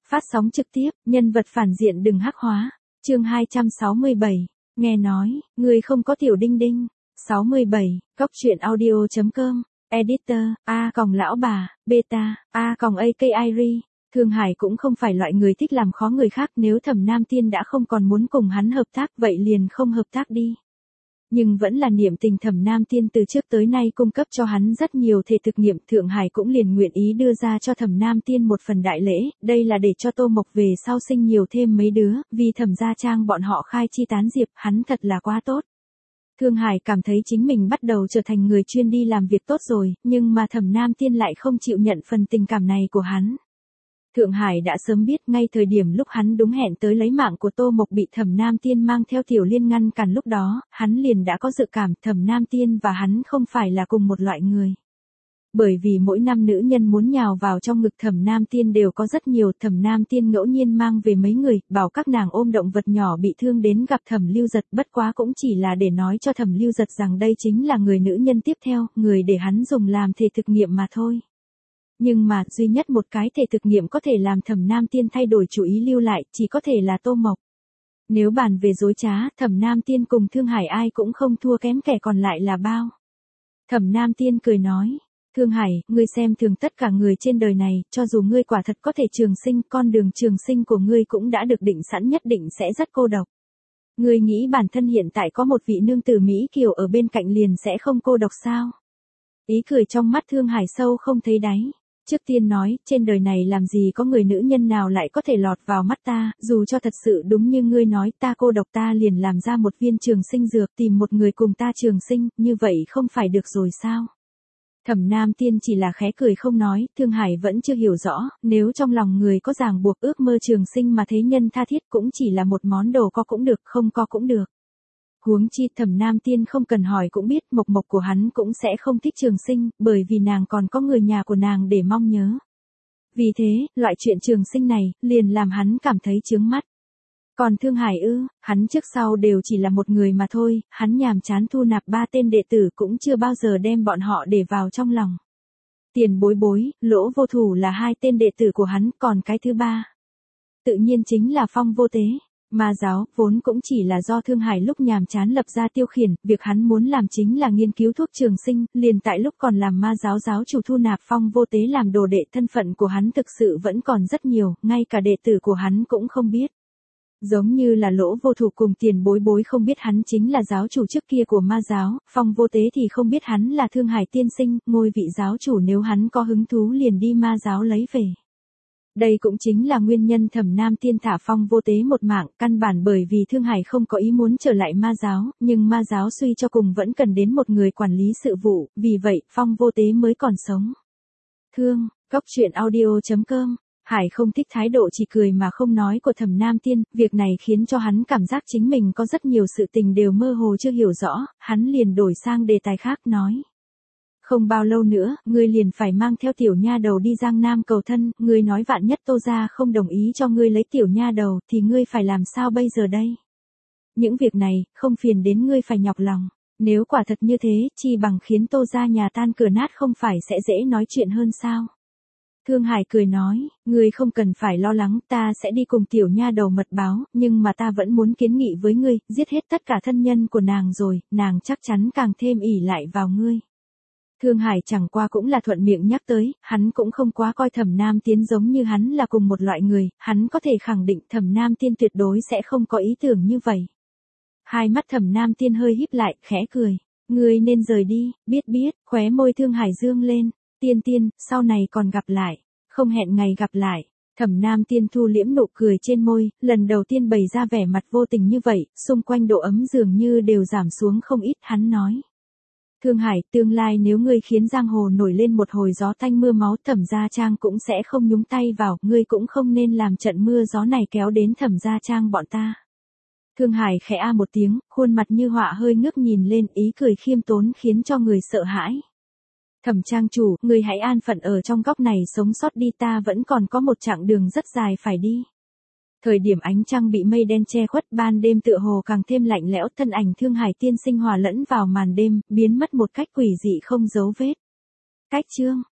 Phát sóng trực tiếp, nhân vật phản diện đừng hắc hóa. Chương 267. Nghe nói, ngươi không có tiểu đinh đinh. 67. Cóc truyện audio.com. Editor, lão bà, beta, AKIRI. Thương Hải cũng không phải loại người thích làm khó người khác, nếu Thẩm Nam Tiên đã không còn muốn cùng hắn hợp tác vậy liền không hợp tác đi. Nhưng vẫn là niệm tình Thẩm Nam Tiên từ trước tới nay cung cấp cho hắn rất nhiều thể thực nghiệm, Thượng Hải cũng liền nguyện ý đưa ra cho Thẩm Nam Tiên một phần đại lễ, đây là để cho Tô Mộc về sau sinh nhiều thêm mấy đứa, vì Thẩm gia trang bọn họ khai chi tán diệp, hắn thật là quá tốt. Thương Hải cảm thấy chính mình bắt đầu trở thành người chuyên đi làm việc tốt rồi, nhưng mà Thẩm Nam Tiên lại không chịu nhận phần tình cảm này của hắn. Thượng Hải đã sớm biết, ngay thời điểm lúc hắn đúng hẹn tới lấy mạng của Tô Mộc bị Thẩm Nam Tiên mang theo Tiểu Liên ngăn cản, lúc đó, hắn liền đã có dự cảm Thẩm Nam Tiên và hắn không phải là cùng một loại người. Bởi vì mỗi năm nữ nhân muốn nhào vào trong ngực Thẩm Nam Tiên đều có rất nhiều, Thẩm Nam Tiên ngẫu nhiên mang về mấy người, bảo các nàng ôm động vật nhỏ bị thương đến gặp Thẩm Lưu Giật, bất quá cũng chỉ là để nói cho Thẩm Lưu Giật rằng đây chính là người nữ nhân tiếp theo, người để hắn dùng làm thể thực nghiệm mà thôi. Nhưng mà, duy nhất một cái thể thực nghiệm có thể làm Thẩm Nam Tiên thay đổi chủ ý lưu lại, chỉ có thể là Tô Mộc. Nếu bàn về dối trá, Thẩm Nam Tiên cùng Thương Hải ai cũng không thua kém, kẻ còn lại là bao. Thẩm Nam Tiên cười nói, Thương Hải, ngươi xem thường tất cả người trên đời này, cho dù ngươi quả thật có thể trường sinh, con đường trường sinh của ngươi cũng đã được định sẵn, nhất định sẽ rất cô độc. Ngươi nghĩ bản thân hiện tại có một vị nương tử Mỹ Kiều ở bên cạnh liền sẽ không cô độc sao? Ý cười trong mắt Thương Hải sâu không thấy đáy. Trước tiên nói, trên đời này làm gì có người nữ nhân nào lại có thể lọt vào mắt ta, dù cho thật sự đúng như ngươi nói ta cô độc ta liền làm ra một viên trường sinh dược tìm một người cùng ta trường sinh, như vậy không phải được rồi sao? Thẩm Nam Tiên chỉ là khẽ cười không nói, Thương Hải vẫn chưa hiểu rõ, nếu trong lòng người có ràng buộc ước mơ trường sinh mà thế nhân tha thiết cũng chỉ là một món đồ có cũng được, không có cũng được. Huống chi Thẩm Nam Tiên không cần hỏi cũng biết Mộc Mộc của hắn cũng sẽ không thích trường sinh, bởi vì nàng còn có người nhà của nàng để mong nhớ. Vì thế, loại chuyện trường sinh này, liền làm hắn cảm thấy chướng mắt. Còn Thương Hải hắn trước sau đều chỉ là một người mà thôi, hắn nhàm chán thu nạp 3 tên đệ tử cũng chưa bao giờ đem bọn họ để vào trong lòng. Tiền Bối Bối, Lỗ Vô Thủ là 2 tên đệ tử của hắn, còn cái thứ 3. Tự nhiên chính là Phong Vô Tế. Ma giáo, vốn cũng chỉ là do Thương Hải lúc nhàm chán lập ra tiêu khiển, việc hắn muốn làm chính là nghiên cứu thuốc trường sinh, liền tại lúc còn làm ma giáo giáo chủ thu nạp Phong Vô Tế làm đồ đệ, thân phận của hắn thực sự vẫn còn rất nhiều, ngay cả đệ tử của hắn cũng không biết. Giống như là Lỗ Vô Thủ cùng Tiền Bối Bối không biết hắn chính là giáo chủ trước kia của ma giáo, Phong Vô Tế thì không biết hắn là Thương Hải tiên sinh, ngôi vị giáo chủ nếu hắn có hứng thú liền đi ma giáo lấy về. Đây cũng chính là nguyên nhân Thẩm Nam Tiên thả Phong Vô Tế một mạng, căn bản bởi vì Thương Hải không có ý muốn trở lại ma giáo, nhưng ma giáo suy cho cùng vẫn cần đến một người quản lý sự vụ, vì vậy Phong Vô Tế mới còn sống. Cóc truyện audio.com. Hải không thích thái độ chỉ cười mà không nói của Thẩm Nam Tiên, việc này khiến cho hắn cảm giác chính mình có rất nhiều sự tình đều mơ hồ chưa hiểu rõ, hắn liền đổi sang đề tài khác nói. Không bao lâu nữa, ngươi liền phải mang theo tiểu nha đầu đi Giang Nam cầu thân, ngươi nói vạn nhất Tô gia không đồng ý cho ngươi lấy tiểu nha đầu, thì ngươi phải làm sao bây giờ đây? Những việc này, không phiền đến ngươi phải nhọc lòng. Nếu quả thật như thế, chi bằng khiến Tô gia nhà tan cửa nát không phải sẽ dễ nói chuyện hơn sao? Thương Hải cười nói, ngươi không cần phải lo lắng, ta sẽ đi cùng tiểu nha đầu mật báo, nhưng mà ta vẫn muốn kiến nghị với ngươi, giết hết tất cả thân nhân của nàng rồi, nàng chắc chắn càng thêm ỷ lại vào ngươi. Thương Hải chẳng qua cũng là thuận miệng nhắc tới, hắn cũng không quá coi Thẩm Nam Tiên giống như hắn là cùng một loại người, hắn có thể khẳng định Thẩm Nam Tiên tuyệt đối sẽ không có ý tưởng như vậy. Hai mắt Thẩm Nam Tiên hơi híp lại, khẽ cười, ngươi nên rời đi, biết, khóe môi Thương Hải dương lên, Tiên, sau này còn gặp lại, không hẹn ngày gặp lại. Thẩm Nam Tiên thu liễm nụ cười trên môi, lần đầu tiên bày ra vẻ mặt vô tình như vậy, xung quanh độ ấm dường như đều giảm xuống không ít, hắn nói. Thương Hải, tương lai nếu ngươi khiến giang hồ nổi lên một hồi gió tanh mưa máu, Thẩm gia trang cũng sẽ không nhúng tay vào, ngươi cũng không nên làm trận mưa gió này kéo đến Thẩm gia trang bọn ta. Thương Hải khẽ a một tiếng, khuôn mặt như họa hơi ngước nhìn lên, ý cười khiêm tốn khiến cho người sợ hãi. Thẩm trang chủ, ngươi hãy an phận ở trong góc này sống sót đi, ta vẫn còn có một chặng đường rất dài phải đi. Thời điểm ánh trăng bị mây đen che khuất, ban đêm tựa hồ càng thêm lạnh lẽo, thân ảnh Thương Hải tiên sinh hòa lẫn vào màn đêm, biến mất một cách quỷ dị không dấu vết. Cách chương